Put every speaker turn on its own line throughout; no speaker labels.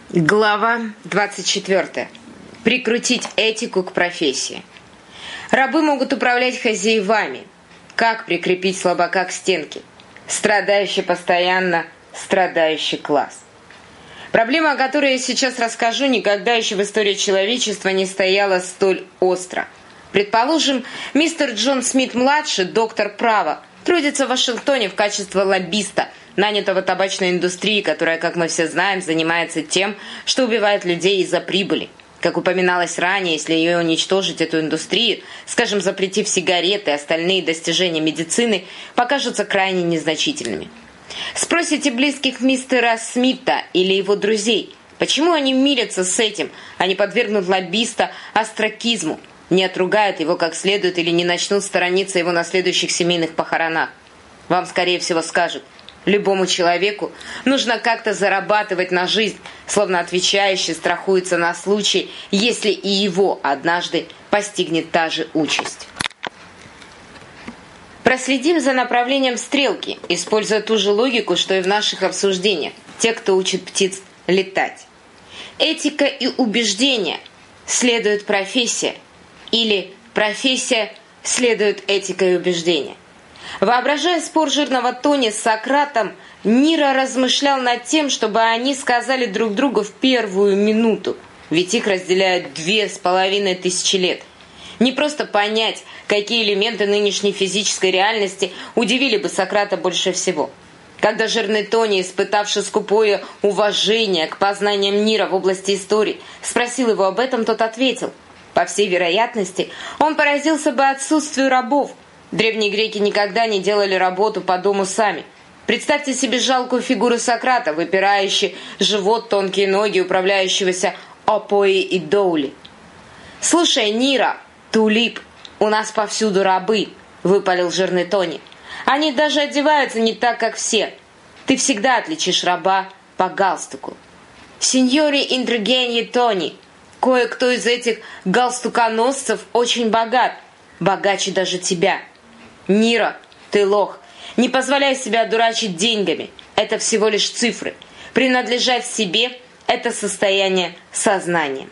Глава 24. Прикрутить этику к профессии. Рабы могут управлять хозяевами. Как прикрепить слабака к стенке? Страдающий постоянно, страдающий класс. Проблема, о которой я сейчас расскажу, никогда еще в истории человечества не стояла столь остро. Предположим, мистер Джон Смит-младший, доктор права, трудится в Вашингтоне в качестве лоббиста, нанятого табачной индустрией, которая, как мы все знаем, занимается тем, что убивает людей из-за прибыли. Как упоминалось ранее, если ее уничтожить, эту индустрию, скажем, запретив сигареты и остальные достижения медицины, покажутся крайне незначительными. Спросите близких мистера Смита или его друзей, почему они мирятся с этим, а не подвергнут лоббиста остракизму, не отругают его как следует или не начнут сторониться его на следующих семейных похоронах. Вам, скорее всего, скажут: любому человеку нужно как-то зарабатывать на жизнь, словно отвечающий страхуется на случай, если и его однажды постигнет та же участь. Проследим за направлением стрелки, используя ту же логику, что и в наших обсуждениях, те, кто учит птиц летать. Этика и убеждения следует профессия, или профессия следует этика и убеждения. Воображая спор жирного Тони с Сократом, Ниро размышлял над тем, чтобы они сказали друг другу в первую минуту, ведь их разделяют 2500 лет. Не просто понять, какие элементы нынешней физической реальности удивили бы Сократа больше всего. Когда жирный Тони, испытавший скупое уважение к познаниям Ниро в области истории, спросил его об этом, тот ответил: по всей вероятности, он поразился бы отсутствию рабов. Древние греки никогда не делали работу по дому сами. Представьте себе жалкую фигуру Сократа, выпирающий живот, тонкие ноги, управляющегося Опои и Доули. «Слушай, Ниро, Тулип, у нас повсюду рабы», — выпалил жирный Тони. «Они даже одеваются не так, как все. Ты всегда отличишь раба по галстуку». «Синьори Интригеньи Тони, кое-кто из этих галстуконосцев очень богат, богаче даже тебя. Ниро, ты лох, не позволяй себя одурачить деньгами, это всего лишь цифры. Принадлежать себе – это состояние сознания».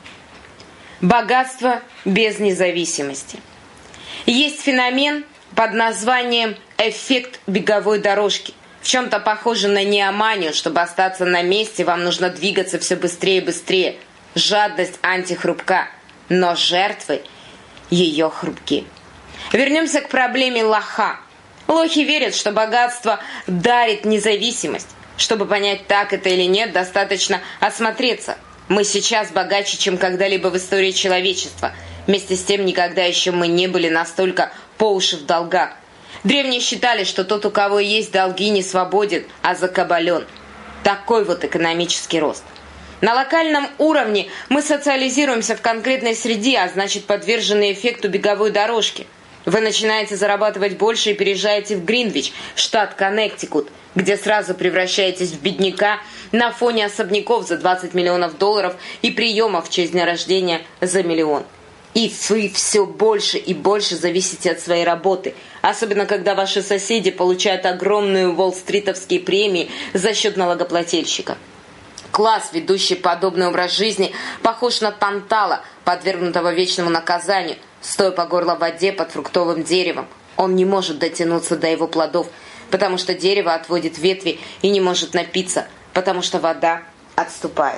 Богатство без независимости. Есть феномен под названием «эффект беговой дорожки». В чем-то похоже на неоманию. Чтобы остаться на месте, вам нужно двигаться все быстрее и быстрее. Жадность антихрупка, но жертвы ее хрупки. Вернемся к проблеме лоха. Лохи верят, что богатство дарит независимость. Чтобы понять, так это или нет, достаточно осмотреться. Мы сейчас богаче, чем когда-либо в истории человечества. Вместе с тем, никогда еще мы не были настолько по уши в долгах. Древние считали, что тот, у кого есть долги, не свободен, а закабален. Такой вот экономический рост. На локальном уровне мы социализируемся в конкретной среде, а значит подвержены эффекту беговой дорожки. Вы начинаете зарабатывать больше и переезжаете в Гринвич, штат Коннектикут, где сразу превращаетесь в бедняка на фоне особняков за $20 миллионов и приемов в честь дня рождения за $1 миллион. И вы все больше и больше зависите от своей работы, особенно когда ваши соседи получают огромные уолл-стритовские премии за счет налогоплательщика. Класс, ведущий подобный образ жизни, похож на тантала, подвергнутого вечному наказанию, стоя по горло в воде под фруктовым деревом. Он не может дотянуться до его плодов, потому что дерево отводит ветви, и не может напиться, потому что вода отступает.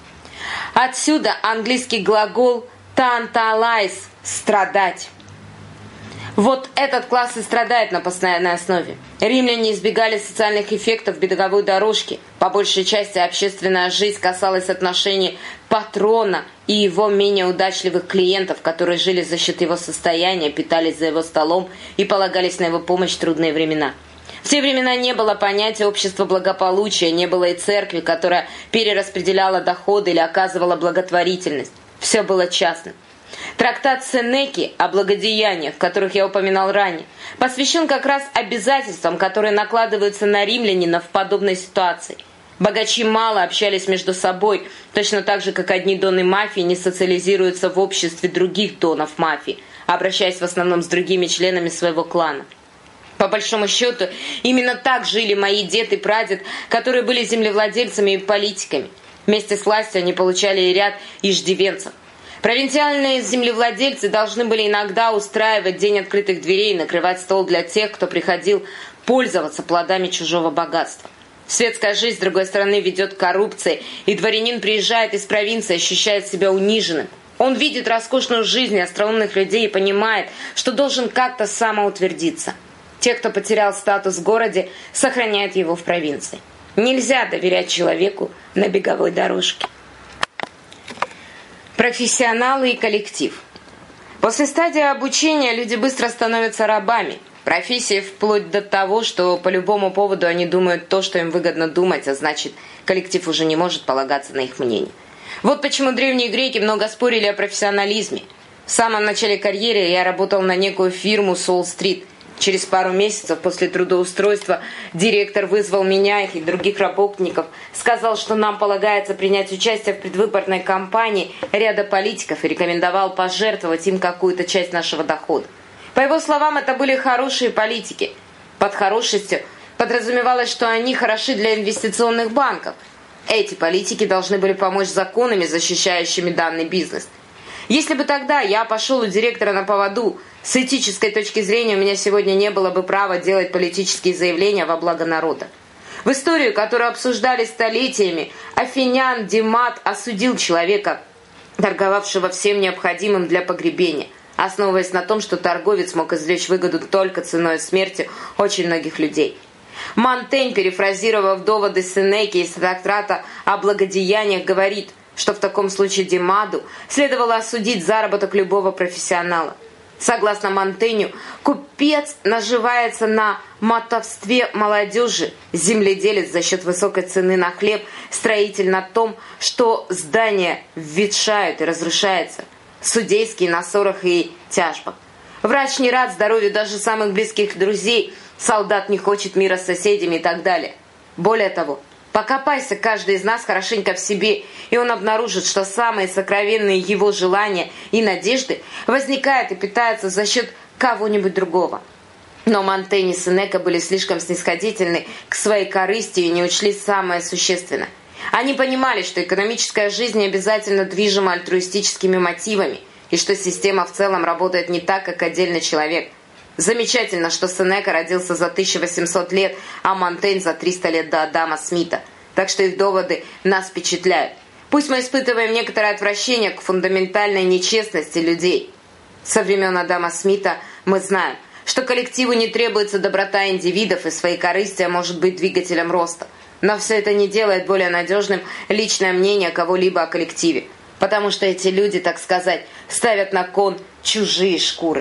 Отсюда английский глагол «tantalize» – «страдать». Вот этот класс и страдает на постоянной основе. Римляне избегали социальных эффектов беговой дорожки. По большей части общественная жизнь касалась отношений патрона и его менее удачливых клиентов, которые жили за счет его состояния, питались за его столом и полагались на его помощь в трудные времена. В те времена не было понятия общества благополучия, не было и церкви, которая перераспределяла доходы или оказывала благотворительность. Все было частным. Трактат Сенеки о благодеяниях, в которых я упоминал ранее, посвящен как раз обязательствам, которые накладываются на римлянина в подобной ситуации. Богачи мало общались между собой, точно так же, как одни доны мафии не социализируются в обществе других донов мафии, обращаясь в основном с другими членами своего клана. По большому счету, именно так жили мои дед и прадед, которые были землевладельцами и политиками. Вместе с властью они получали и ряд иждивенцев. Провинциальные землевладельцы должны были иногда устраивать день открытых дверей и накрывать стол для тех, кто приходил пользоваться плодами чужого богатства. Светская жизнь, с другой стороны, ведет к коррупции, и дворянин приезжает из провинции, ощущает себя униженным. Он видит роскошную жизнь остроумных людей и понимает, что должен как-то самоутвердиться. Те, кто потерял статус в городе, сохраняют его в провинции. Нельзя доверять человеку на беговой дорожке. Профессионалы и коллектив. После стадии обучения люди быстро становятся рабами. Профессии вплоть до того, что по любому поводу они думают то, что им выгодно думать, а значит, коллектив уже не может полагаться на их мнение. Вот почему древние греки много спорили о профессионализме. В самом начале карьеры я работал на некую фирму Солл-стрит. Через пару месяцев после трудоустройства директор вызвал меня и других работников, сказал, что нам полагается принять участие в предвыборной кампании ряда политиков и рекомендовал пожертвовать им какую-то часть нашего дохода. По его словам, это были хорошие политики. Под хорошестью подразумевалось, что они хороши для инвестиционных банков. Эти политики должны были помочь законами, защищающими данный бизнес. Если бы тогда я пошел у директора на поводу, с этической точки зрения у меня сегодня не было бы права делать политические заявления во благо народа. В историю, которую обсуждали столетиями, Афинян Димат осудил человека, торговавшего всем необходимым для погребения, основываясь на том, что торговец мог извлечь выгоду только ценой смерти очень многих людей. Монтень, перефразировав доводы Сенеки из трактата о благодеяниях, говорит, что в таком случае Димаду следовало осудить заработок любого профессионала. Согласно Монтенью, купец наживается на мотовстве молодежи, земледелец за счет высокой цены на хлеб, строитель на том, что здания ветшают и разрушаются, судейский на ссорах и тяжбах. Врач не рад здоровью даже самых близких друзей, солдат не хочет мира с соседями и так далее. Более того, покопайся каждый из нас хорошенько в себе, и он обнаружит, что самые сокровенные его желания и надежды возникают и питаются за счет кого-нибудь другого. Но Монтень и Сенека были слишком снисходительны к своей корысти и не учли самое существенное. Они понимали, что экономическая жизнь не обязательно движима альтруистическими мотивами, и что система в целом работает не так, как отдельный человек. Замечательно, что Сенека родился за 1800 лет, а Монтень за 300 лет до Адама Смита. Так что их доводы нас впечатляют. Пусть мы испытываем некоторое отвращение к фундаментальной нечестности людей. Со времен Адама Смита мы знаем, что коллективу не требуется доброта индивидов, и своекорыстие может быть двигателем роста. Но все это не делает более надежным личное мнение кого-либо о коллективе, потому что эти люди, так сказать, ставят на кон чужие шкуры.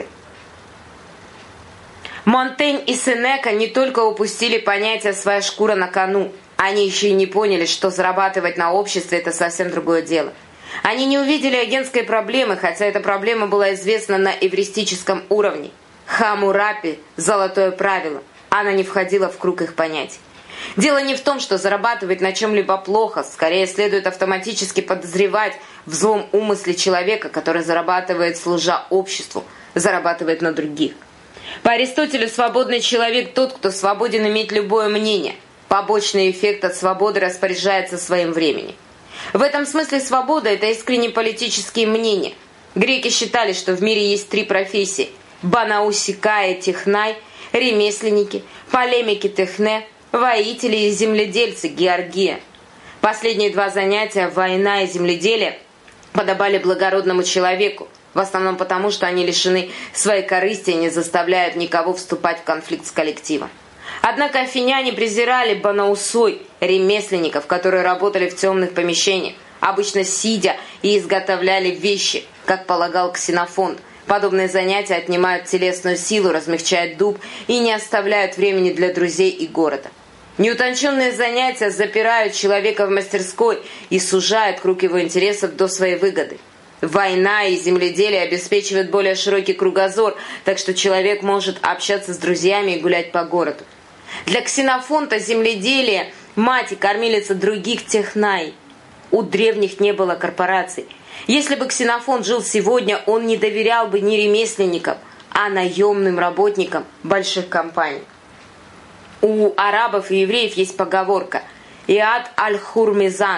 Монтень и Сенека не только упустили понятие «своя шкура на кону», они еще и не поняли, что зарабатывать на обществе – это совсем другое дело. Они не увидели агентской проблемы, хотя эта проблема была известна на эвристическом уровне. Хаммурапи – золотое правило, она не входила в круг их понятий. Дело не в том, что зарабатывать на чем-либо плохо, скорее следует автоматически подозревать в злом умысле человека, который зарабатывает, служа обществу, зарабатывает на других. По Аристотелю свободный человек тот, кто свободен иметь любое мнение. Побочный эффект от свободы распоряжается своим временем. В этом смысле свобода – это искренние политические мнения. Греки считали, что в мире есть три профессии – банаусикаи технай, ремесленники, полемики техне, воители и земледельцы георгия. Последние два занятия – война и земледелие – подобали благородному человеку, в основном потому, что они лишены своей корысти и не заставляют никого вступать в конфликт с коллективом. Однако афиняне презирали банаусой, ремесленников, которые работали в темных помещениях, обычно сидя и изготовляли вещи, как полагал Ксенофонт. Подобные занятия отнимают телесную силу, размягчают дуб и не оставляют времени для друзей и города. Неутонченные занятия запирают человека в мастерской и сужают круг его интересов до своей выгоды. Война и земледелие обеспечивают более широкий кругозор, так что человек может общаться с друзьями и гулять по городу. Для Ксенофонта земледелие – мать и кормилица других технай. У древних не было корпораций. Если бы Ксенофонт жил сегодня, он не доверял бы не ремесленникам, а наемным работникам больших компаний. У арабов и евреев есть поговорка «Иад аль-Хурмизан» –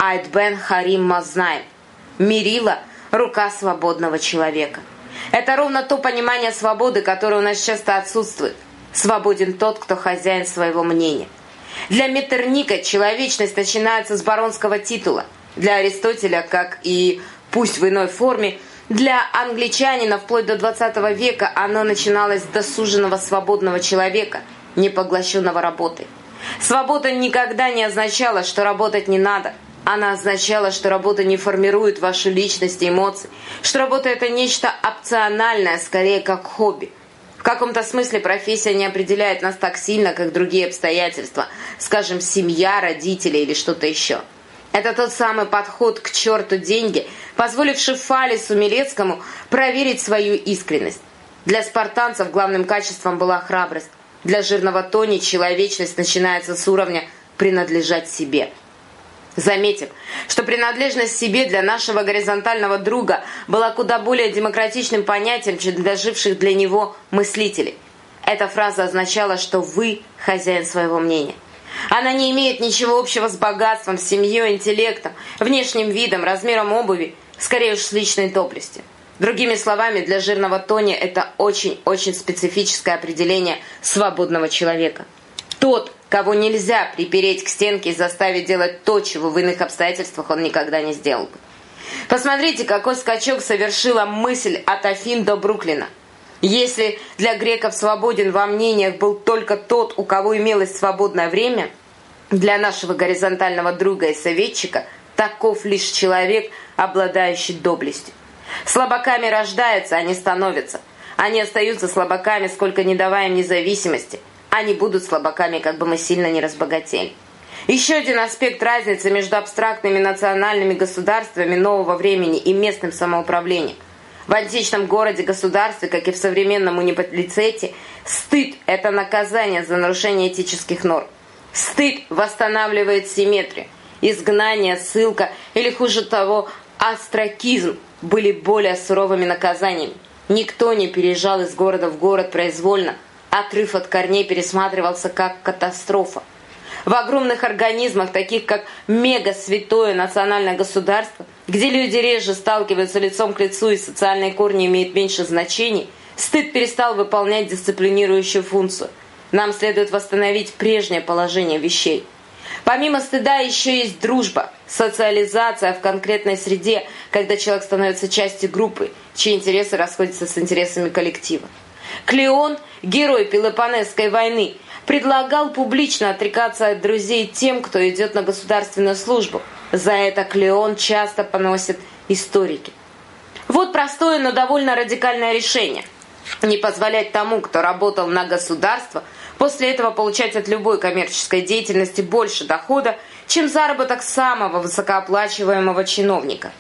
Айд Бен Харим Мазнаем. Мерила – рука свободного человека. Это ровно то понимание свободы, которое у нас часто отсутствует. Свободен тот, кто хозяин своего мнения. Для Меттерника человечность начинается с баронского титула. Для Аристотеля, как и пусть в иной форме, для англичанина вплоть до 20 века оно начиналось с досуженного свободного человека, не поглощенного работой. Свобода никогда не означала, что работать не надо. Она означала, что работа не формирует вашу личность и эмоции, что работа – это нечто опциональное, скорее как хобби. В каком-то смысле профессия не определяет нас так сильно, как другие обстоятельства, скажем, семья, родители или что-то еще. Это тот самый подход к черту деньги, позволивший Фалесу Милецкому проверить свою искренность. Для спартанцев главным качеством была храбрость. Для жирного Тони человечность начинается с уровня «принадлежать себе». Заметим, что принадлежность себе для нашего горизонтального друга была куда более демократичным понятием, чем для живших для него мыслителей. Эта фраза означала, что вы хозяин своего мнения. Она не имеет ничего общего с богатством, семьей, интеллектом, внешним видом, размером обуви, скорее уж с личной доблестью. Другими словами, для жирного Тони это очень-очень специфическое определение свободного человека. Тот, кого нельзя припереть к стенке и заставить делать то, чего в иных обстоятельствах он никогда не сделал бы. Посмотрите, какой скачок совершила мысль от Афин до Бруклина. Если для греков свободен во мнениях был только тот, у кого имелось свободное время, для нашего горизонтального друга и советчика таков лишь человек, обладающий доблестью. Слабаками рождаются, они становятся. Они остаются слабаками, сколько не давая им независимости. Они будут слабаками, как бы мы сильно не разбогатели. Еще один аспект разницы между абстрактными национальными государствами нового времени и местным самоуправлением. В античном городе-государстве, как и в современном униполицете, стыд – это наказание за нарушение этических норм. Стыд восстанавливает симметрию. Изгнание, ссылка или, хуже того, остракизм были более суровыми наказаниями. Никто не переезжал из города в город произвольно. Отрыв от корней пересматривался как катастрофа. В огромных организмах, таких как мега-святое национальное государство, где люди реже сталкиваются лицом к лицу и социальные корни имеют меньше значений, стыд перестал выполнять дисциплинирующую функцию. Нам следует восстановить прежнее положение вещей. Помимо стыда еще есть дружба, социализация в конкретной среде, когда человек становится частью группы, чьи интересы расходятся с интересами коллектива. Клеон, герой Пелопоннесской войны, предлагал публично отрекаться от друзей тем, кто идет на государственную службу. За это Клеон часто поносит историки. Вот простое, но довольно радикальное решение. Не позволять тому, кто работал на государство, после этого получать от любой коммерческой деятельности больше дохода, чем заработок самого высокооплачиваемого чиновника.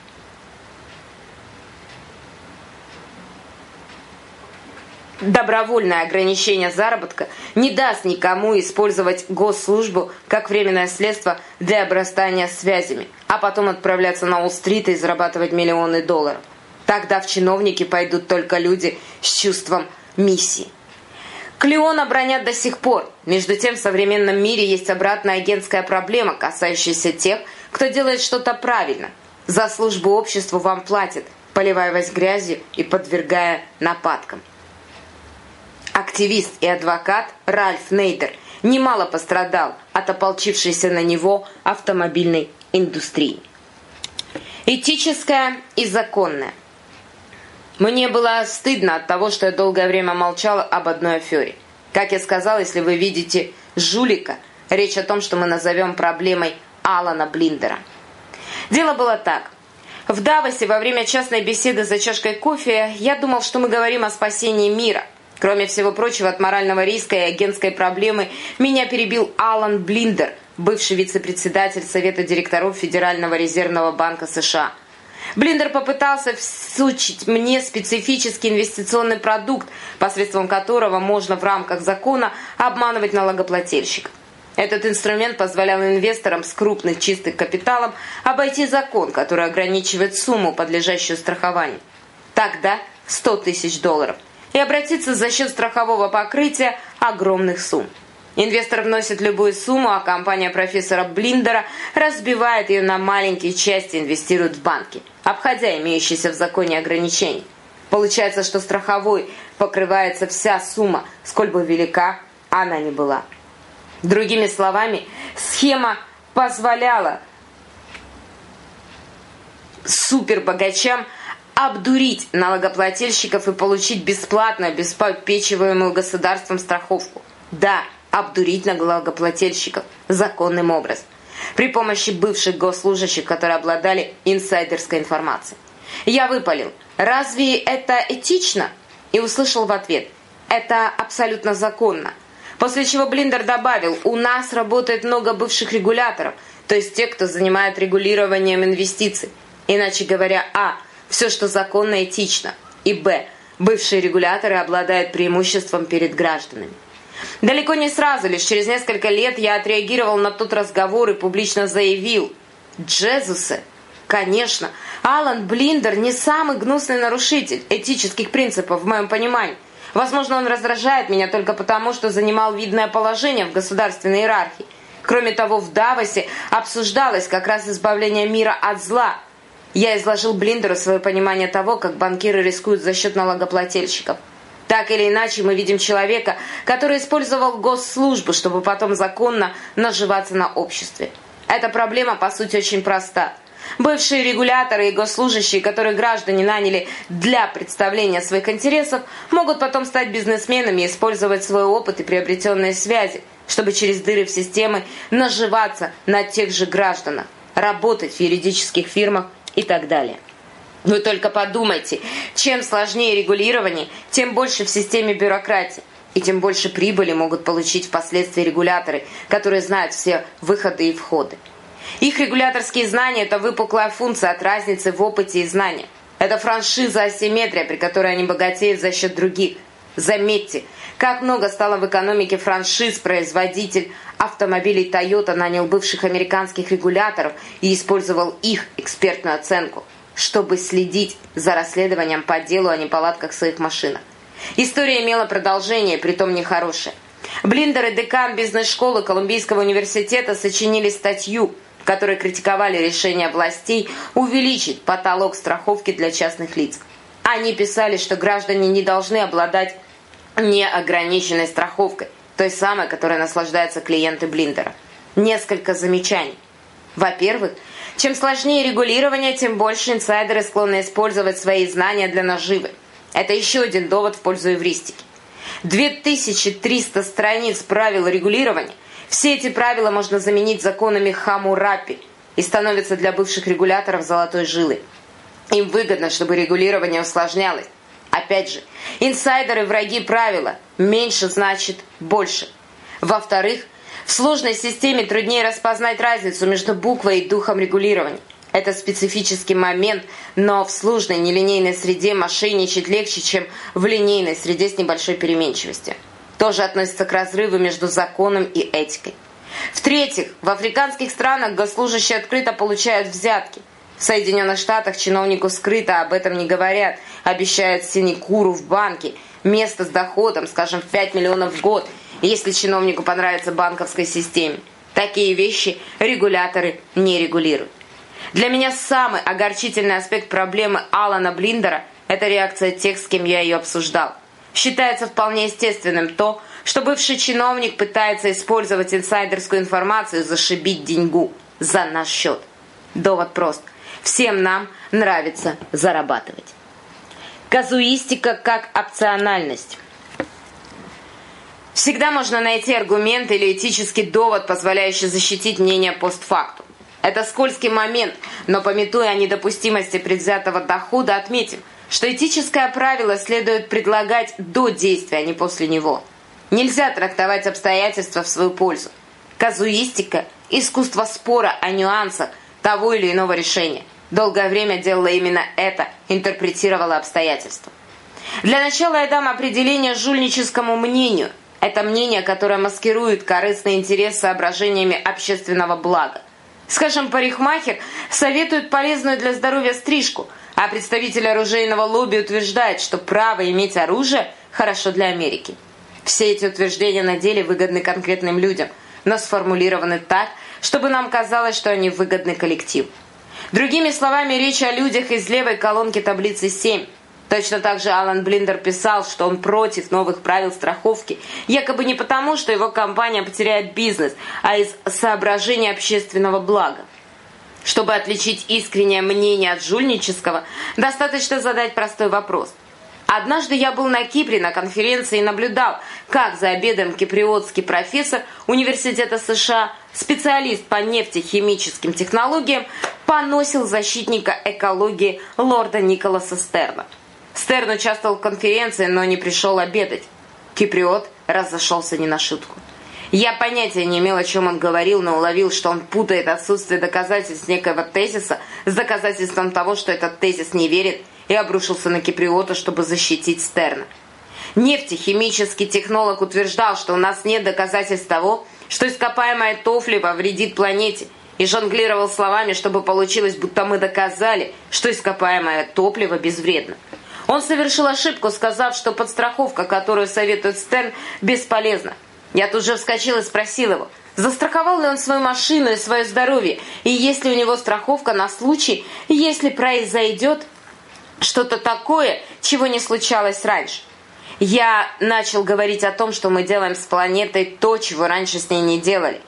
Добровольное ограничение заработка не даст никому использовать госслужбу как временное средство для обрастания связями, а потом отправляться на Уолл-стрит и зарабатывать миллионы долларов. Тогда в чиновники пойдут только люди с чувством миссии. Клеона бранят до сих пор. Между тем, в современном мире есть обратная агентская проблема, касающаяся тех, кто делает что-то правильно. За службу обществу вам платят, поливая вас грязью и подвергая нападкам. Активист и адвокат Ральф Нейдер немало пострадал от ополчившейся на него автомобильной индустрии. Этическое и законное. Мне было стыдно от того, что я долгое время молчала об одной афере. Как я сказал, если вы видите жулика, речь о том, что мы назовем проблемой Алана Блиндера. Дело было так. В Давосе во время частной беседы за чашкой кофе я думал, что мы говорим о спасении мира. Кроме всего прочего, от морального риска и агентской проблемы меня перебил Алан Блиндер, бывший вице-председатель Совета директоров Федерального резервного банка США. Блиндер попытался всучить мне специфический инвестиционный продукт, посредством которого можно в рамках закона обманывать налогоплательщиков. Этот инструмент позволял инвесторам с крупным чистым капиталом обойти закон, который ограничивает сумму, подлежащую страхованию. Тогда $100 000, и обратиться за счет страхового покрытия огромных сумм. Инвестор вносит любую сумму, а компания профессора Блиндера разбивает ее на маленькие части и инвестирует в банки, обходя имеющиеся в законе ограничения. Получается, что страховой покрывается вся сумма, сколь бы велика она ни была. Другими словами, схема позволяла супербогачам обдурить налогоплательщиков и получить бесплатно обеспечиваемую государством страховку. Да, обдурить налогоплательщиков законным образом, при помощи бывших госслужащих, которые обладали инсайдерской информацией. Я выпалил: «Разве это этично?» И услышал в ответ: «Это абсолютно законно». После чего Блиндер добавил: «У нас работает много бывших регуляторов, то есть тех, кто занимает регулированием инвестиций. Иначе говоря, а. все, что законно, этично, и б. бывшие регуляторы обладают преимуществом перед гражданами». Далеко не сразу, лишь через несколько лет я отреагировал на тот разговор и публично заявил: «Джезусе, конечно, Алан Блиндер не самый гнусный нарушитель этических принципов в моем понимании. Возможно, он раздражает меня только потому, что занимал видное положение в государственной иерархии. Кроме того, в Давосе обсуждалось как раз избавление мира от зла». Я изложил Блиндеру свое понимание того, как банкиры рискуют за счет налогоплательщиков. Так или иначе, мы видим человека, который использовал госслужбу, чтобы потом законно наживаться на обществе. Эта проблема, по сути, очень проста. Бывшие регуляторы и госслужащие, которые граждане наняли для представления своих интересов, могут потом стать бизнесменами и использовать свой опыт и приобретенные связи, чтобы через дыры в системе наживаться на тех же гражданах, работать в юридических фирмах и так далее. Вы только подумайте, чем сложнее регулирование, тем больше в системе бюрократии, и тем больше прибыли могут получить впоследствии регуляторы, которые знают все выходы и входы. Их регуляторские знания – это выпуклая функция от разницы в опыте и знаниях. Это франшиза-асимметрия, при которой они богатеют за счет других. Заметьте, как много стало в экономике франшиз. Производитель автомобилей Toyota нанял бывших американских регуляторов и использовал их экспертную оценку, чтобы следить за расследованием по делу о неполадках в своих машинах. История имела продолжение, притом нехорошее. Блиндер и декан бизнес-школы Колумбийского университета сочинили статью, в которой критиковали решение властей увеличить потолок страховки для частных лиц. Они писали, что граждане не должны обладать неограниченной страховкой, той самой, которой наслаждаются клиенты Блиндера. Несколько замечаний. Во-первых, чем сложнее регулирование, тем больше инсайдеры склонны использовать свои знания для наживы. Это еще один довод в пользу эвристики. 2300 страниц правил регулирования. Все эти правила можно заменить законами Хаммурапи и становятся для бывших регуляторов золотой жилой. Им выгодно, чтобы регулирование усложнялось. Опять же, инсайдеры враги правила. Меньше значит больше. Во-вторых, в сложной системе труднее распознать разницу между буквой и духом регулирования. Это специфический момент, но в сложной нелинейной среде мошенничать легче, чем в линейной среде с небольшой переменчивостью. Тоже относится к разрыву между законом и этикой. В-третьих, в африканских странах госслужащие открыто получают взятки. В Соединенных Штатах чиновнику скрыто об этом не говорят, обещают синекуру в банке, место с доходом, скажем, в 5 миллионов в год, если чиновнику понравится банковской системе. Такие вещи регуляторы не регулируют. Для меня самый огорчительный аспект проблемы Алана Блиндера – это реакция тех, с кем я ее обсуждал. Считается вполне естественным то, что бывший чиновник пытается использовать инсайдерскую информацию и зашибить деньгу за наш счет. Довод прост. Всем нам нравится зарабатывать. Казуистика как опциональность. Всегда можно найти аргумент или этический довод, позволяющий защитить мнение постфактум. Это скользкий момент, но, памятуя о недопустимости предвзятого дохода, отметим, что этическое правило следует предлагать до действия, а не после него. Нельзя трактовать обстоятельства в свою пользу. Казуистика – искусство спора о нюансах того или иного решения. Долгое время делала именно это, интерпретировала обстоятельства. Для начала я дам определение жульническому мнению. Это мнение, которое маскирует корыстный интерес соображениями общественного блага. Скажем, парикмахер советует полезную для здоровья стрижку, а представитель оружейного лобби утверждает, что право иметь оружие хорошо для Америки. Все эти утверждения на деле выгодны конкретным людям, но сформулированы так, чтобы нам казалось, что они выгодны коллективу. Другими словами, речь о людях из левой колонки таблицы 7. Точно так же Алан Блиндер писал, что он против новых правил страховки, якобы не потому, что его компания потеряет бизнес, а из соображений общественного блага. Чтобы отличить искреннее мнение от жульнического, достаточно задать простой вопрос. Однажды я был на Кипре на конференции и наблюдал, как за обедом киприотский профессор университета США, специалист по нефтехимическим технологиям, поносил защитника экологии лорда Николаса Стерна. Стерн участвовал в конференции, но не пришел обедать. Киприот разошелся не на шутку. Я понятия не имел, о чем он говорил, но уловил, что он путает отсутствие доказательств некоего тезиса с доказательством того, что этот тезис не верит, и обрушился на Киприота, чтобы защитить Стерна. Нефтехимический технолог утверждал, что у нас нет доказательств того, что ископаемое топливо вредит планете, и жонглировал словами, чтобы получилось, будто мы доказали, что ископаемое топливо безвредно. Он совершил ошибку, сказав, что подстраховка, которую советует Стерн, бесполезна. Я тут же вскочил и спросил его, застраховал ли он свою машину и свое здоровье, и есть ли у него страховка на случай, если произойдет что-то такое, чего не случалось раньше. Я начал говорить о том, что мы делаем с планетой то, чего раньше с ней не делали.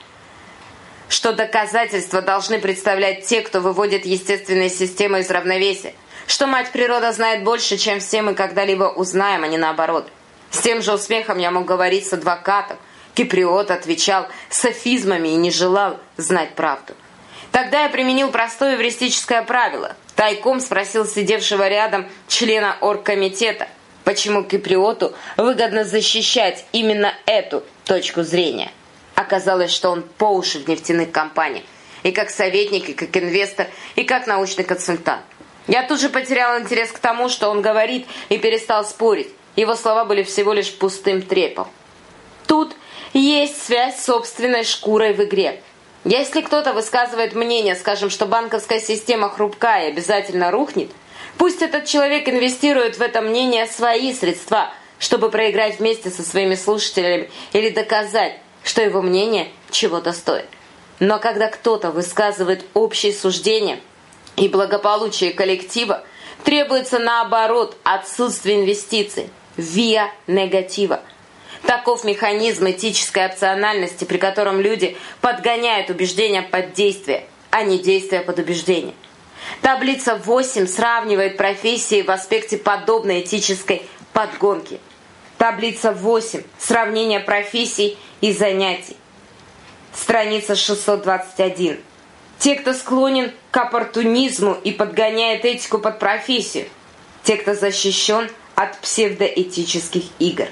Что доказательства должны представлять те, кто выводит естественные системы из равновесия. Что мать природа знает больше, чем все мы когда-либо узнаем, а не наоборот. С тем же успехом я мог говорить с адвокатом. Киприот отвечал софизмами и не желал знать правду. Тогда я применил простое эвристическое правило. Тайком спросил сидевшего рядом члена оргкомитета, почему Киприоту выгодно защищать именно эту точку зрения. Оказалось, что он по уши в нефтяных компаниях. И как советник, и как инвестор, и как научный консультант. Я тут же потерял интерес к тому, что он говорит, и перестал спорить. Его слова были всего лишь пустым трепом. Тут есть связь с собственной шкурой в игре. Если кто-то высказывает мнение, скажем, что банковская система хрупкая и обязательно рухнет, пусть этот человек инвестирует в это мнение свои средства, чтобы проиграть вместе со своими слушателями или доказать, что его мнение чего-то стоит. Но когда кто-то высказывает общие суждения и благополучие коллектива, требуется наоборот отсутствие инвестиций, via негатива. Таков механизм этической опциональности, при котором люди подгоняют убеждения под действие, а не действия под убеждение. Таблица 8 сравнивает профессии в аспекте подобной этической подгонки. Таблица 8. Сравнение профессий и занятий. Страница 621. Те, кто склонен к оппортунизму и подгоняет этику под профессию. Те, кто защищен от псевдоэтических игр.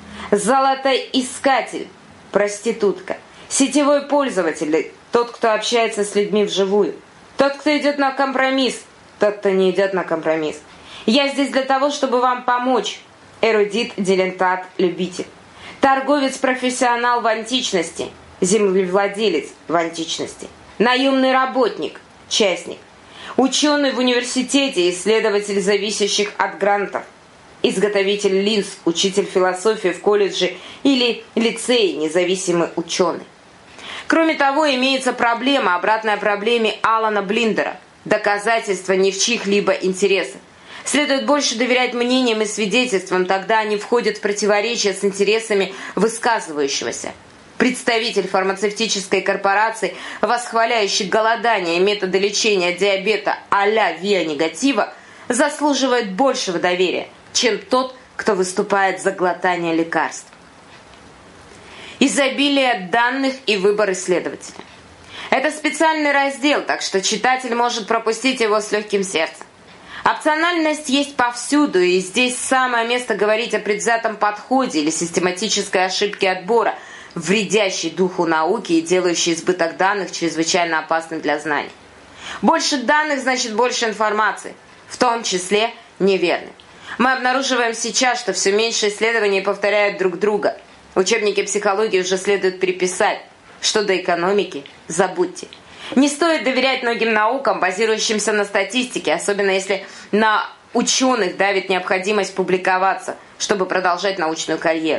Золотоискатель, проститутка, сетевой пользователь, тот, кто общается с людьми вживую, тот, кто идет на компромисс, тот, кто не идет на компромисс. Я здесь для того, чтобы вам помочь. Эрудит, дилетант, любитель. Торговец-профессионал в античности, землевладелец в античности. Наемный работник, частник. Ученый в университете, исследователь зависящих от грантов. Изготовитель линз, учитель философии в колледже или лицее, независимый ученый. Кроме того, имеется проблема, обратная проблеме Алана Блиндера. Доказательства не в чьих-либо интересах. Следует больше доверять мнениям и свидетельствам, тогда они входят в противоречие с интересами высказывающегося. Представитель фармацевтической корпорации, восхваляющий голодание и методы лечения диабета а-ля via негатива, заслуживает большего доверия, чем тот, кто выступает за глотание лекарств. Изобилие данных и выбор исследователя. Это специальный раздел, так что читатель может пропустить его с легким сердцем. Опциональность есть повсюду, и здесь самое место говорить о предвзятом подходе или систематической ошибке отбора, вредящей духу науки и делающей избыток данных чрезвычайно опасным для знаний. Больше данных значит больше информации, в том числе неверной. Мы обнаруживаем сейчас, что все меньше исследований повторяют друг друга. Учебники психологии уже следует переписать. Что до экономики, забудьте. Не стоит доверять многим наукам, базирующимся на статистике, особенно если на ученых давит необходимость публиковаться, чтобы продолжать научную карьеру.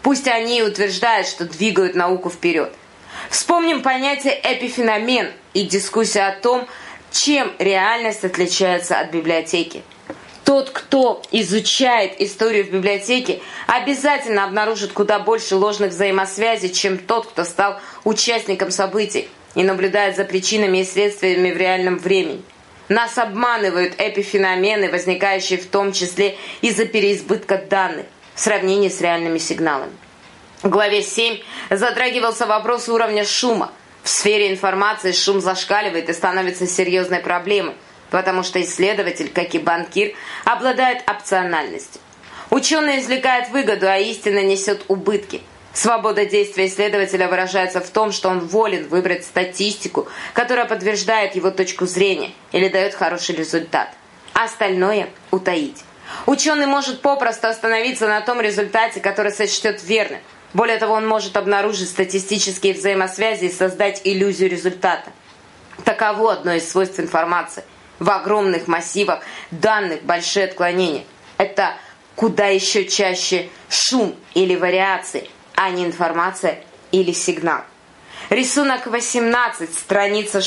Пусть они и утверждают, что двигают науку вперед. Вспомним понятие «эпифеномен» и дискуссию о том, чем реальность отличается от библиотеки. Тот, кто изучает историю в библиотеке, обязательно обнаружит куда больше ложных взаимосвязей, чем тот, кто стал участником событий и наблюдает за причинами и следствиями в реальном времени. Нас обманывают эпифеномены, возникающие в том числе из-за переизбытка данных в сравнении с реальными сигналами. В главе 7 затрагивался вопрос уровня шума. В сфере информации шум зашкаливает и становится серьезной проблемой, потому что исследователь, как и банкир, обладает опциональностью. Ученый извлекает выгоду, а истина несет убытки. Свобода действия исследователя выражается в том, что он волен выбрать статистику, которая подтверждает его точку зрения или дает хороший результат. А остальное утаить. Ученый может попросту остановиться на том результате, который сочтет верным. Более того, он может обнаружить статистические взаимосвязи и создать иллюзию результата. Таково одно из свойств информации. В огромных массивах данных большие отклонения. Это куда еще чаще шум или вариации, а не информация или сигнал. Рисунок 18, страница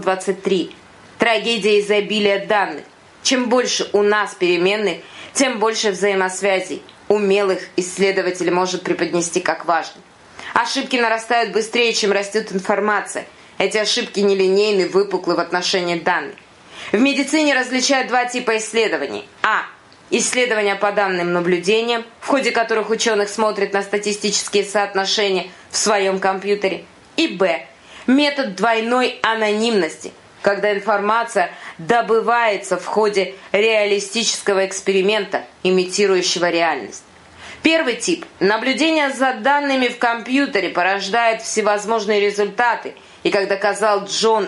623. Трагедия изобилия данных. Чем больше у нас переменных, тем больше взаимосвязей. Умелых исследователь может преподнести как важно. Ошибки нарастают быстрее, чем растет информация. Эти ошибки нелинейны, выпуклы в отношении данных. В медицине различают два типа исследований. А. Исследования по данным наблюдениям, в ходе которых ученых смотрят на статистические соотношения в своем компьютере. И Б. Метод двойной анонимности, когда информация добывается в ходе реалистического эксперимента, имитирующего реальность. Первый тип – наблюдение за данными в компьютере порождает всевозможные результаты, и, как доказал Джон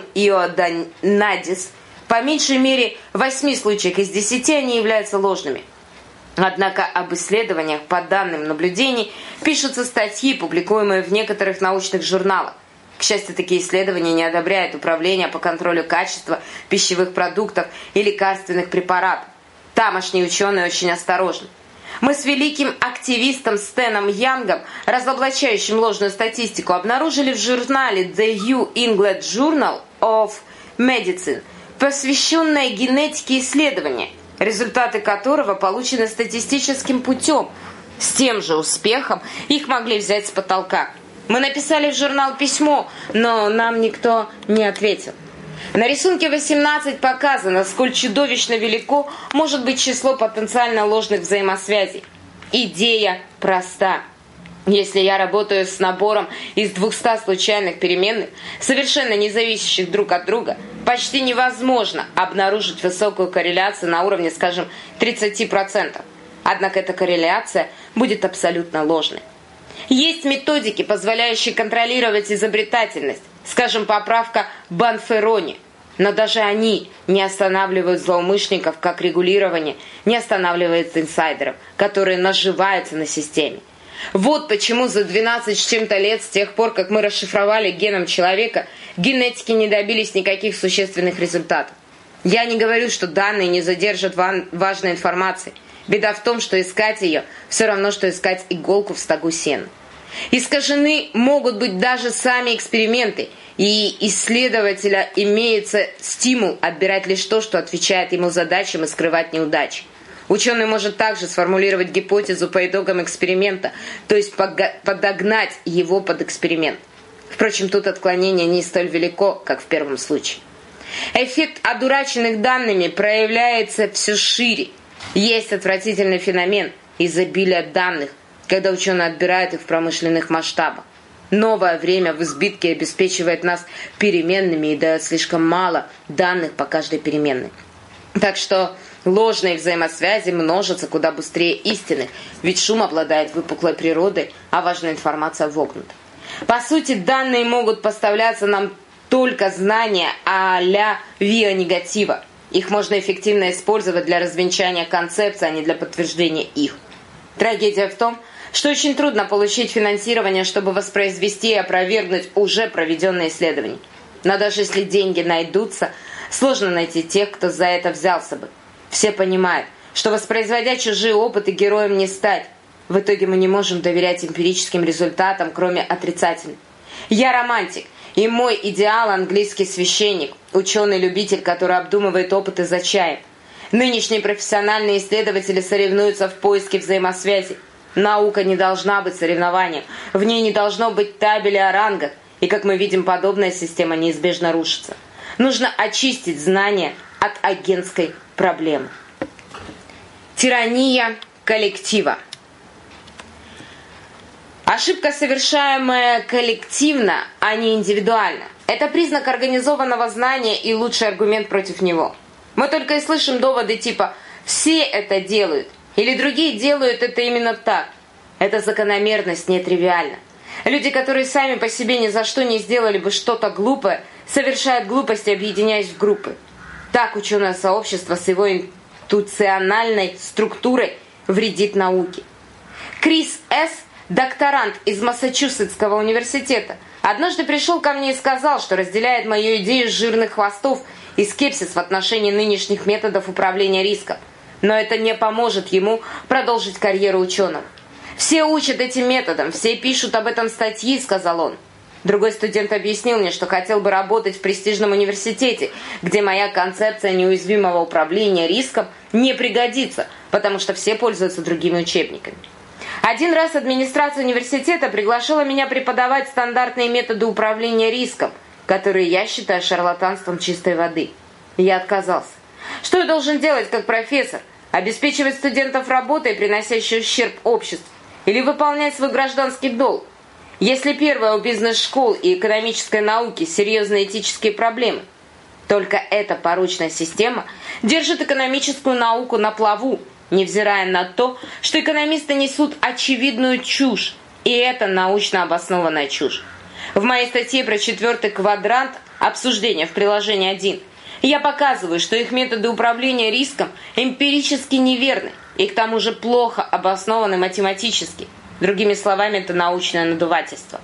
Иоаннидис, по меньшей мере в 8 случаях из 10 они являются ложными. Однако об исследованиях по данным наблюдений пишутся статьи, публикуемые в некоторых научных журналах. К счастью, такие исследования не одобряет Управление по контролю качества пищевых продуктов и лекарственных препаратов. Тамошние ученые очень осторожны. Мы с великим активистом Стэном Янгом, разоблачающим ложную статистику, обнаружили в журнале The New England Journal of Medicine посвященное генетике исследования, результаты которого получены статистическим путем. С тем же успехом их могли взять с потолка. Мы написали в журнал письмо, но нам никто не ответил. На рисунке 18 показано, сколь чудовищно велико может быть число потенциально ложных взаимосвязей. Идея проста. Если я работаю с набором из 200 случайных переменных, совершенно не зависящих друг от друга, почти невозможно обнаружить высокую корреляцию на уровне, скажем, 30%. Однако эта корреляция будет абсолютно ложной. Есть методики, позволяющие контролировать изобретательность, скажем, поправка Банферони, но даже они не останавливают злоумышленников, как регулирование не останавливает инсайдеров, которые наживаются на системе. Вот почему за 12 с чем-то лет, с тех пор, как мы расшифровали геном человека, генетики не добились никаких существенных результатов. Я не говорю, что данные не задержат важной информации. Беда в том, что искать ее все равно, что искать иголку в стогу сена. Искажены могут быть даже сами эксперименты, и исследователя имеется стимул отбирать лишь то, что отвечает ему задачам, и скрывать неудачи. Ученый может также сформулировать гипотезу по итогам эксперимента, то есть подогнать его под эксперимент. Впрочем, тут отклонение не столь велико, как в первом случае. Эффект одураченных данными проявляется все шире. Есть отвратительный феномен изобилия данных, когда ученые отбирают их в промышленных масштабах. Новое время в избытке обеспечивает нас переменными и дает слишком мало данных по каждой переменной. Так что ложные взаимосвязи множатся куда быстрее истины, ведь шум обладает выпуклой природой, а важная информация вогнута. По сути, данные могут поставляться нам только знания а-ля via негатива. Их можно эффективно использовать для развенчания концепций, а не для подтверждения их. Трагедия в том, что очень трудно получить финансирование, чтобы воспроизвести и опровергнуть уже проведенные исследования. Но даже если деньги найдутся, сложно найти тех, кто за это взялся бы. Все понимают, что воспроизводя чужие опыты, героем не стать. В итоге мы не можем доверять эмпирическим результатам, кроме отрицательных. Я романтик, и мой идеал – английский священник, ученый-любитель, который обдумывает опыты за чаем. Нынешние профессиональные исследователи соревнуются в поиске взаимосвязи. Наука не должна быть соревнованием, в ней не должно быть табели о рангах, и, как мы видим, подобная система неизбежно рушится. Нужно очистить знания от агентской проблемы. Тирания коллектива. Ошибка, совершаемая коллективно, а не индивидуально. Это признак организованного знания и лучший аргумент против него. Мы только и слышим доводы типа «все это делают» или «другие делают это именно так». Эта закономерность нетривиальна. Люди, которые сами по себе ни за что не сделали бы что-то глупое, совершают глупости, объединяясь в группы. Так ученое сообщество с его институциональной структурой вредит науке. Крис С., докторант из Массачусетского университета, однажды пришел ко мне и сказал, что разделяет мою идею жирных хвостов и скепсис в отношении нынешних методов управления риском. Но это не поможет ему продолжить карьеру ученого. «Все учат этим методам, все пишут об этом статьи», — сказал он. Другой студент объяснил мне, что хотел бы работать в престижном университете, где моя концепция неуязвимого управления риском не пригодится, потому что все пользуются другими учебниками. Один раз администрация университета приглашала меня преподавать стандартные методы управления риском, которые я считаю шарлатанством чистой воды. Я отказался. Что я должен делать как профессор? Обеспечивать студентов работой, приносящей ущерб обществу? Или выполнять свой гражданский долг? Если первое у бизнес-школ и экономической науки серьезные этические проблемы, только эта порочная система держит экономическую науку на плаву, невзирая на то, что экономисты несут очевидную чушь, и это научно обоснованная чушь. В моей статье про 4-й квадрант обсуждения в приложении 1 я показываю, что их методы управления риском эмпирически неверны и к тому же плохо обоснованы математически. Другими словами, это научное надувательство.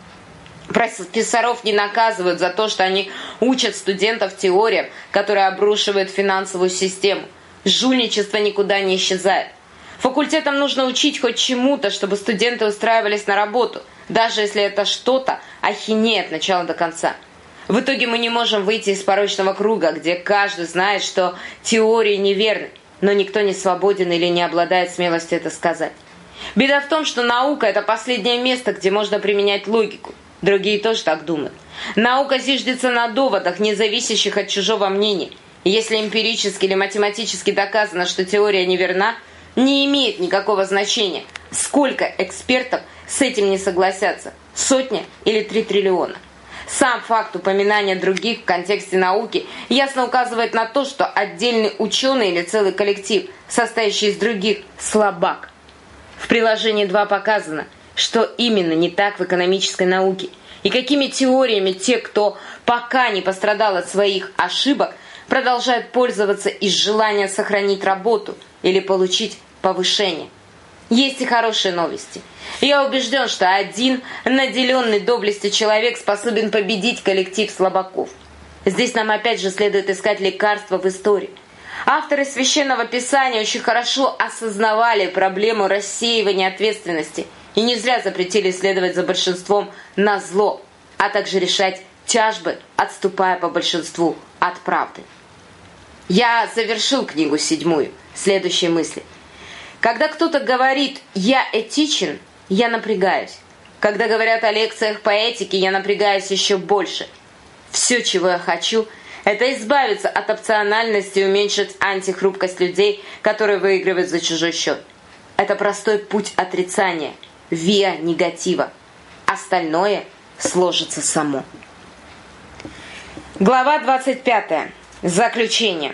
Профессоров не наказывают за то, что они учат студентов теориям, которые обрушивают финансовую систему. Жульничество никуда не исчезает. Факультетам нужно учить хоть чему-то, чтобы студенты устраивались на работу, даже если это что-то ахинея от начала до конца. В итоге мы не можем выйти из порочного круга, где каждый знает, что теории неверны, но никто не свободен или не обладает смелостью это сказать. Беда в том, что наука – это последнее место, где можно применять логику. Другие тоже так думают. Наука зиждется на доводах, не зависящих от чужого мнения. И если эмпирически или математически доказано, что теория неверна, не имеет никакого значения, сколько экспертов с этим не согласятся – 100 или 3 триллиона. Сам факт упоминания других в контексте науки ясно указывает на то, что отдельный ученый или целый коллектив, состоящий из других, слабак. В приложении 2 показано, что именно не так в экономической науке, и какими теориями те, кто пока не пострадал от своих ошибок, продолжают пользоваться из желания сохранить работу или получить повышение. Есть и хорошие новости. Я убежден, что один наделенный доблестью человек способен победить коллектив слабаков. Здесь нам опять же следует искать лекарства в истории. Авторы Священного Писания очень хорошо осознавали проблему рассеивания ответственности и не зря запретили следовать за большинством на зло, а также решать тяжбы, отступая по большинству от правды. Я завершил книгу 7 следующей мысли. Когда кто-то говорит «я этичен», я напрягаюсь. Когда говорят о лекциях по этике, я напрягаюсь еще больше. Все, чего я хочу, это избавиться от опциональности и уменьшить антихрупкость людей, которые выигрывают за чужой счет. Это простой путь отрицания, виа негатива. Остальное сложится само. Глава 25. Заключение.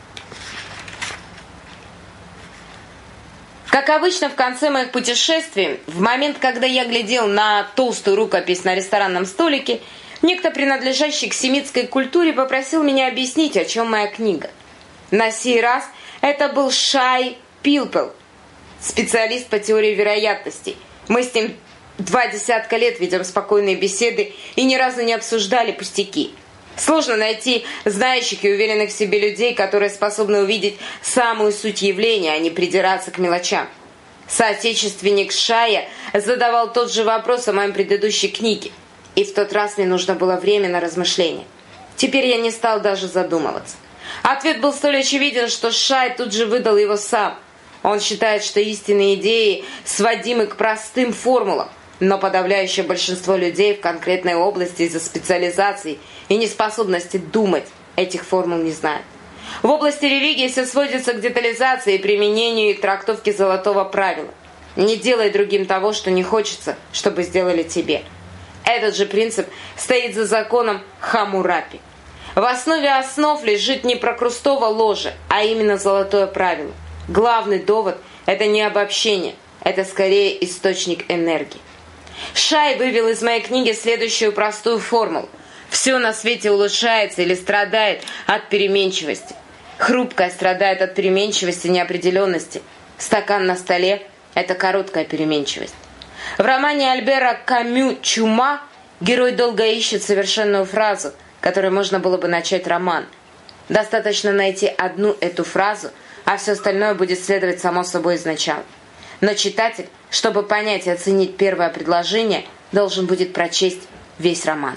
Как обычно в конце моих путешествий, в момент, когда я глядел на толстую рукопись на ресторанном столике, некто, принадлежащий к семитской культуре, попросил меня объяснить, о чем моя книга. На сей раз это был Шай Пилпел, специалист по теории вероятностей. Мы с ним 20 лет ведем спокойные беседы и ни разу не обсуждали пустяки. Сложно найти знающих и уверенных в себе людей, которые способны увидеть самую суть явления, а не придираться к мелочам. Соотечественник Шая задавал тот же вопрос о моей предыдущей книге, и в тот раз мне нужно было время на размышление. Теперь я не стал даже задумываться. Ответ был столь очевиден, что Шай тут же выдал его сам. Он считает, что истинные идеи сводимы к простым формулам, но подавляющее большинство людей в конкретной области из-за специализации и неспособности думать этих формул не знают. В области религии все сводится к детализации и применению и трактовке золотого правила. Не делай другим того, что не хочется, чтобы сделали тебе. Этот же принцип стоит за законом Хаммурапи. В основе основ лежит не прокрустово ложе, а именно золотое правило. Главный довод – это не обобщение, это скорее источник энергии. Шай вывел из моей книги следующую простую формулу. Все на свете улучшается или страдает от переменчивости. Хрупкое страдает от переменчивости и неопределенности. Стакан на столе – это короткая переменчивость. В романе Альбера Камю «Чума» герой долго ищет совершенную фразу, которой можно было бы начать роман. Достаточно найти одну эту фразу, а все остальное будет следовать само собой изначально. Но читатель, чтобы понять и оценить первое предложение, должен будет прочесть весь роман.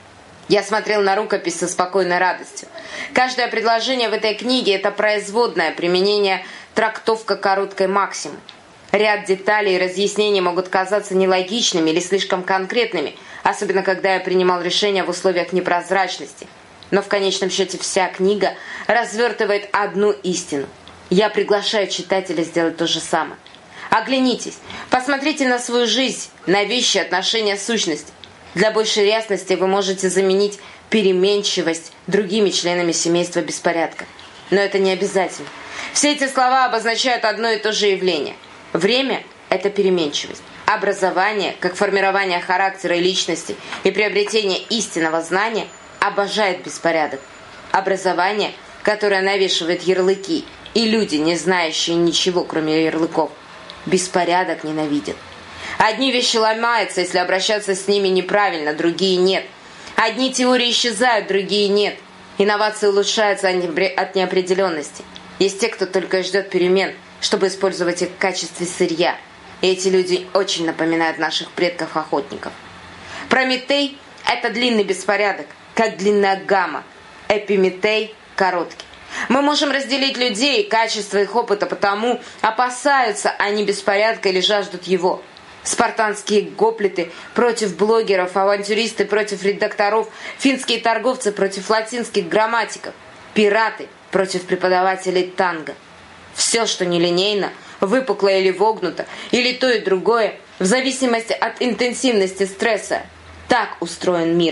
Я смотрел на рукопись со спокойной радостью. Каждое предложение в этой книге – это производное применение, трактовка короткой максимы. Ряд деталей и разъяснений могут казаться нелогичными или слишком конкретными, особенно когда я принимал решения в условиях непрозрачности. Но в конечном счете вся книга развертывает одну истину. Я приглашаю читателя сделать то же самое. Оглянитесь, посмотрите на свою жизнь, на вещи, отношения, сущности. Для большей ясности вы можете заменить переменчивость другими членами семейства беспорядка. Но это не обязательно. Все эти слова обозначают одно и то же явление. Время – это переменчивость. Образование, как формирование характера и личности и приобретение истинного знания, обожает беспорядок. Образование, которое навешивает ярлыки, и люди, не знающие ничего, кроме ярлыков, беспорядок ненавидят. Одни вещи ломаются, если обращаться с ними неправильно, другие нет. Одни теории исчезают, другие нет. Инновации улучшаются от неопределенности. Есть те, кто только ждет перемен, чтобы использовать их в качестве сырья. И эти люди очень напоминают наших предков-охотников. Прометей – это длинный беспорядок, как длинная гамма. Эпиметей – короткий. Мы можем разделить людей, качество их опыта, потому опасаются они беспорядка или жаждут его. Спартанские гоплиты против блогеров, авантюристы против редакторов, финские торговцы против латинских грамматиков, пираты против преподавателей танго. Все, что нелинейно, выпукло или вогнуто, или то и другое, в зависимости от интенсивности стресса. Так устроен мир.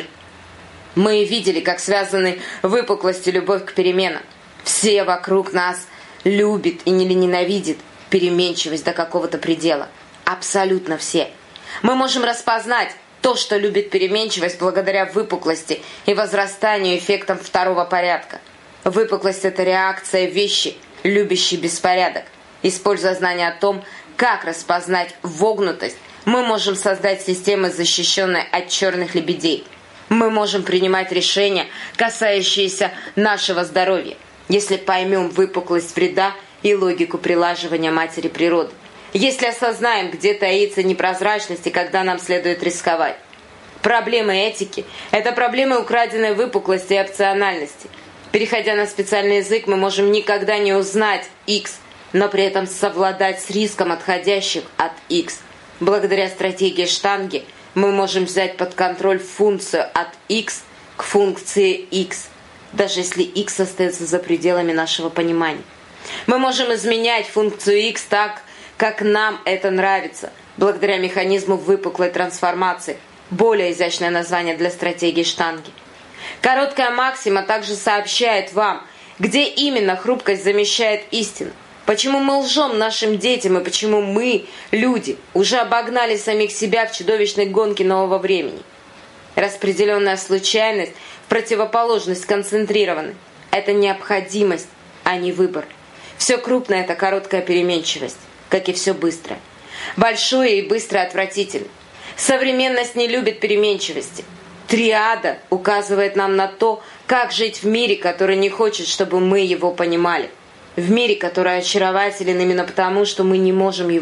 Мы видели, как связаны выпуклость и любовь к переменам. Все вокруг нас любят или ненавидят переменчивость до какого-то предела. Абсолютно все. Мы можем распознать то, что любит переменчивость, благодаря выпуклости и возрастанию эффектам второго порядка. Выпуклость – это реакция вещи, любящей беспорядок. Используя знание о том, как распознать вогнутость, мы можем создать системы, защищенные от черных лебедей. Мы можем принимать решения, касающиеся нашего здоровья, если поймем выпуклость вреда и логику прилаживания матери природы. Если осознаем, где таится непрозрачность и когда нам следует рисковать. Проблемы этики – это проблемы украденной выпуклости и опциональности. Переходя на специальный язык, мы можем никогда не узнать X, но при этом совладать с риском отходящих от X. Благодаря стратегии штанги мы можем взять под контроль функцию от X к функции X, даже если X остается за пределами нашего понимания. Мы можем изменять функцию X так, как нам это нравится, благодаря механизму выпуклой трансформации, более изящное название для стратегии штанги. Короткая максима также сообщает вам, где именно хрупкость замещает истину, почему мы лжем нашим детям и почему мы, люди, уже обогнали самих себя в чудовищной гонке нового времени. Распределенная случайность в противоположность концентрированной – это необходимость, а не выбор. Все крупное – это короткая переменчивость, как и все быстрое. Большое и быстрое отвратительно. Современность не любит переменчивости. Триада указывает нам на то, как жить в мире, который не хочет, чтобы мы его понимали. В мире, который очарователен именно потому, что мы не можем его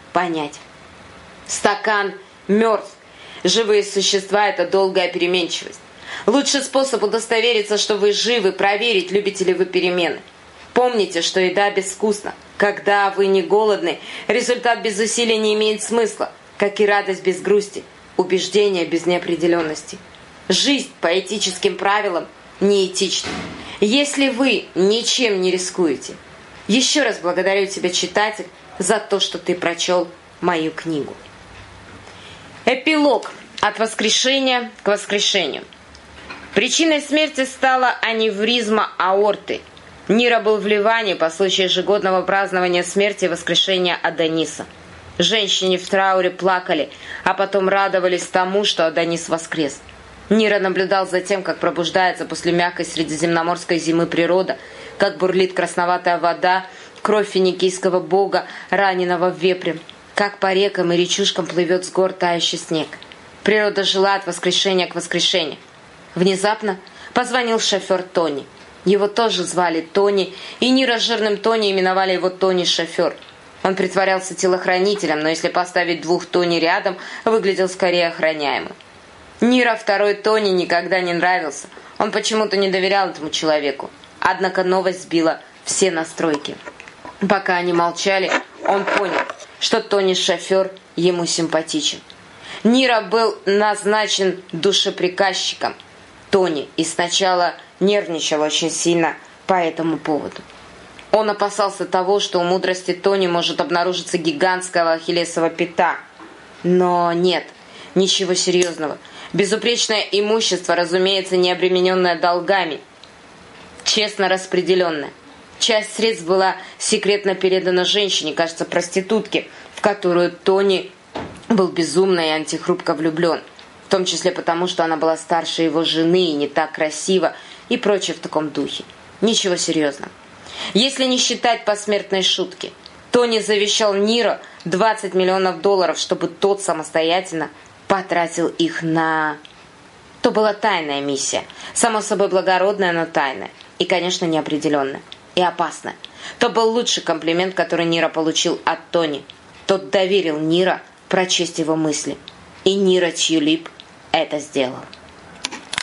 понять. Стакан мертв. Живые существа – это долгая переменчивость. Лучший способ удостовериться, что вы живы, проверить, любите ли вы перемены. Помните, что еда безвкусна. Когда вы не голодны, результат без усилий не имеет смысла, как и радость без грусти, убеждение без неопределенности. Жизнь по этическим правилам неэтична. Если вы ничем не рискуете, еще раз благодарю тебя, читатель, за то, что ты прочел мою книгу. Эпилог. От воскрешения к воскрешению. Причиной смерти стала аневризма аорты. Ниро был в Ливане по случаю ежегодного празднования смерти и воскрешения Адониса. Женщины в трауре плакали, а потом радовались тому, что Адонис воскрес. Ниро наблюдал за тем, как пробуждается после мягкой средиземноморской зимы природа, как бурлит красноватая вода, кровь финикийского бога, раненого вепрем, как по рекам и речушкам плывет с гор тающий снег. Природа жила от воскрешения к воскрешению. Внезапно позвонил шофер Тони. Его тоже звали Тони, и Ниро с жирным Тони именовали его Тони-шофер. Он притворялся телохранителем, но если поставить двух Тони рядом, выглядел скорее охраняемым. Ниро второй Тони никогда не нравился. Он почему-то не доверял этому человеку. Однако новость сбила все настройки. Пока они молчали, он понял, что Тони-шофер ему симпатичен. Ниро был назначен душеприказчиком Тони и сначала нервничал очень сильно по этому поводу. Он опасался того, что у мудрости Тони может обнаружиться гигантская ахиллесова пята. Но нет, ничего серьезного. Безупречное имущество, разумеется, не обремененное долгами, честно распределенное. Часть средств была секретно передана женщине, кажется, проститутке, в которую Тони был безумно и антихрупко влюблен, в том числе потому, что она была старше его жены и не так красива, и прочее в таком духе. Ничего серьезного. Если не считать посмертной шутки, Тони завещал Ниро $20 миллионов, чтобы тот самостоятельно потратил их на... То была тайная миссия, само собой благородная, но тайная, и, конечно, неопределенная, и опасная. То был лучший комплимент, который Ниро получил от Тони. Тот доверил Ниро прочесть его мысли, и Ниро Тюлип это сделал.